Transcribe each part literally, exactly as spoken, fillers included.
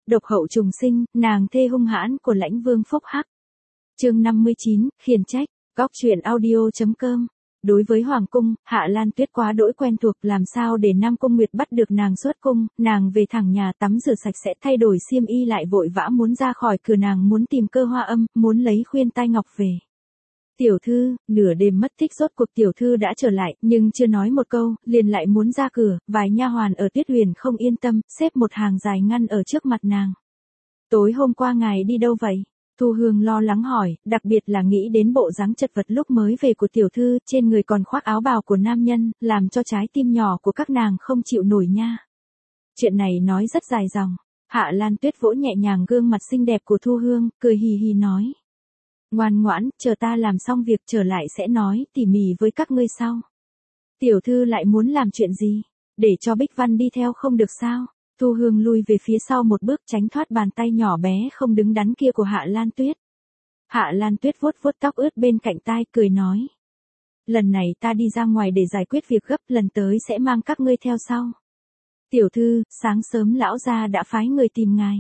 độc hậu trùng sinh, nàng thê hung hãn của Lãnh Vương Phúc Hắc. Chương năm mươi chín, khiển trách, góc truyện audio chấm com. Đối với Hoàng cung, Hạ Lan Tuyết quá đỗi quen thuộc, làm sao để Nam Cung Nguyệt bắt được nàng xuất cung, nàng về thẳng nhà tắm rửa sạch sẽ thay đổi xiêm y lại vội vã muốn ra khỏi cửa, nàng muốn tìm Cơ Hoa Âm, muốn lấy khuyên tai ngọc về. Tiểu thư, nửa đêm mất tích rốt cuộc tiểu thư đã trở lại, nhưng chưa nói một câu, liền lại muốn ra cửa, vài nha hoàn ở Tuyết Huyền không yên tâm, xếp một hàng dài ngăn ở trước mặt nàng. Tối hôm qua ngài đi đâu vậy? Thu Hương lo lắng hỏi, đặc biệt là nghĩ đến bộ dáng chật vật lúc mới về của tiểu thư, trên người còn khoác áo bào của nam nhân, làm cho trái tim nhỏ của các nàng không chịu nổi nha. Chuyện này nói rất dài dòng. Hạ Lan Tuyết vỗ nhẹ nhàng gương mặt xinh đẹp của Thu Hương, cười hì hì nói. Ngoan ngoãn, chờ ta làm xong việc trở lại sẽ nói tỉ mỉ với các ngươi sau. Tiểu thư lại muốn làm chuyện gì? Để cho Bích Văn đi theo không được sao? Thu Hương lui về phía sau một bước tránh thoát bàn tay nhỏ bé không đứng đắn kia của Hạ Lan Tuyết. Hạ Lan Tuyết vuốt vuốt tóc ướt bên cạnh tai, cười nói. Lần này ta đi ra ngoài để giải quyết việc gấp, lần tới sẽ mang các ngươi theo sau. Tiểu thư, sáng sớm lão gia đã phái người tìm ngài.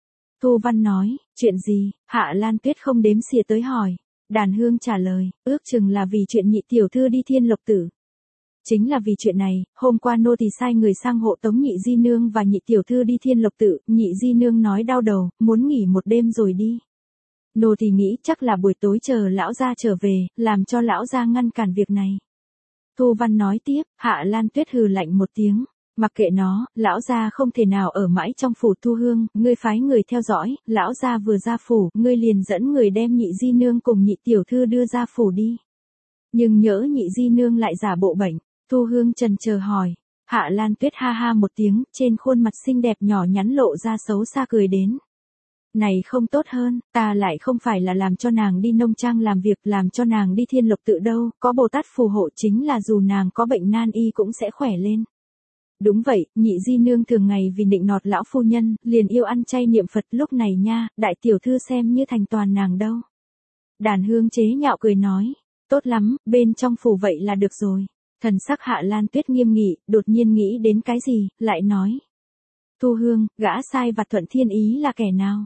Thu Văn nói, chuyện gì? Hạ Lan Tuyết không đếm xỉa tới hỏi. Đàn Hương trả lời, ước chừng là vì chuyện nhị tiểu thư đi Thiên Lộc Tử. Chính là vì chuyện này, hôm qua nô tỳ sai người sang hộ tống nhị di nương và nhị tiểu thư đi Thiên Lộc Tự, nhị di nương nói đau đầu, muốn nghỉ một đêm rồi đi. Nô tỳ nghĩ chắc là buổi tối chờ lão gia trở về, làm cho lão gia ngăn cản việc này. Thu Văn nói tiếp, Hạ Lan Tuyết hừ lạnh một tiếng, mặc kệ nó, lão gia không thể nào ở mãi trong phủ. Thu Hương, ngươi phái người theo dõi, lão gia vừa ra phủ, ngươi liền dẫn người đem nhị di nương cùng nhị tiểu thư đưa ra phủ đi. Nhưng nhỡ nhị di nương lại giả bộ bệnh. Thu Hương chần chờ hỏi. Hạ Lan Tuyết ha ha một tiếng, trên khuôn mặt xinh đẹp nhỏ nhắn lộ ra xấu xa cười đến. Này không tốt hơn, ta lại không phải là làm cho nàng đi nông trang làm việc, làm cho nàng đi Thiên Lộc Tự đâu, có Bồ Tát phù hộ chính là dù nàng có bệnh nan y cũng sẽ khỏe lên. Đúng vậy, nhị di nương thường ngày vì nịnh nọt lão phu nhân, liền yêu ăn chay niệm Phật, lúc này nha, đại tiểu thư xem như thành toàn nàng đâu. Đàn Hương chế nhạo cười nói, tốt lắm, bên trong phủ vậy là được rồi. Thần sắc Hạ Lan Tuyết nghiêm nghị, đột nhiên nghĩ đến cái gì, lại nói. Thu Hương, gã sai vặt Thuận Thiên Ý là kẻ nào?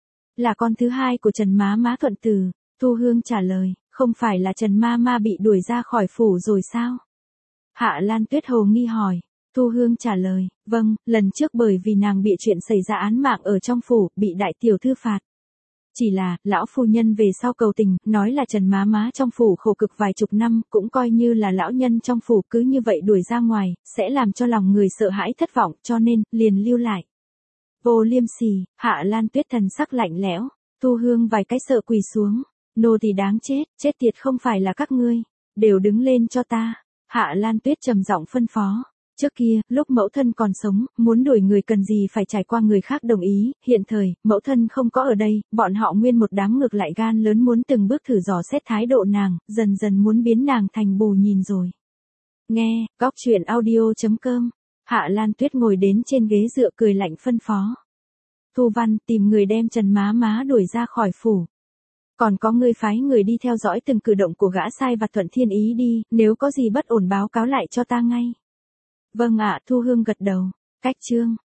Là con thứ hai của Trần Má Má Thuận Tử. Thu Hương trả lời, không phải là Trần Ma Ma bị đuổi ra khỏi phủ rồi sao? Hạ Lan Tuyết hồ nghi hỏi. Thu Hương trả lời, vâng, lần trước bởi vì nàng bịa chuyện xảy ra án mạng ở trong phủ, bị đại tiểu thư phạt. Chỉ là, lão phu nhân về sau cầu tình, nói là Trần Má Má trong phủ khổ cực vài chục năm, cũng coi như là lão nhân trong phủ, cứ như vậy đuổi ra ngoài, sẽ làm cho lòng người sợ hãi thất vọng, cho nên, liền lưu lại. Vô liêm sỉ, Hạ Lan Tuyết thần sắc lạnh lẽo, Thu Hương vài cái sợ quỳ xuống, nô tỳ đáng chết, chết tiệt không phải là các ngươi, đều đứng lên cho ta. Hạ Lan Tuyết trầm giọng phân phó. Trước kia, lúc mẫu thân còn sống, muốn đuổi người cần gì phải trải qua người khác đồng ý, hiện thời, mẫu thân không có ở đây, bọn họ nguyên một đám ngược lại gan lớn muốn từng bước thử dò xét thái độ nàng, dần dần muốn biến nàng thành bù nhìn rồi. Nghe, góc truyện audio chấm com. Hạ Lan Tuyết ngồi đến trên ghế dựa cười lạnh phân phó. Thu Văn, tìm người đem Trần Má Má đuổi ra khỏi phủ. Còn có người phái người đi theo dõi từng cử động của gã sai vặt Thuận Thiên Ý đi, nếu có gì bất ổn báo cáo lại cho ta ngay. Vâng ạ, Thu Hương gật đầu. Cách chương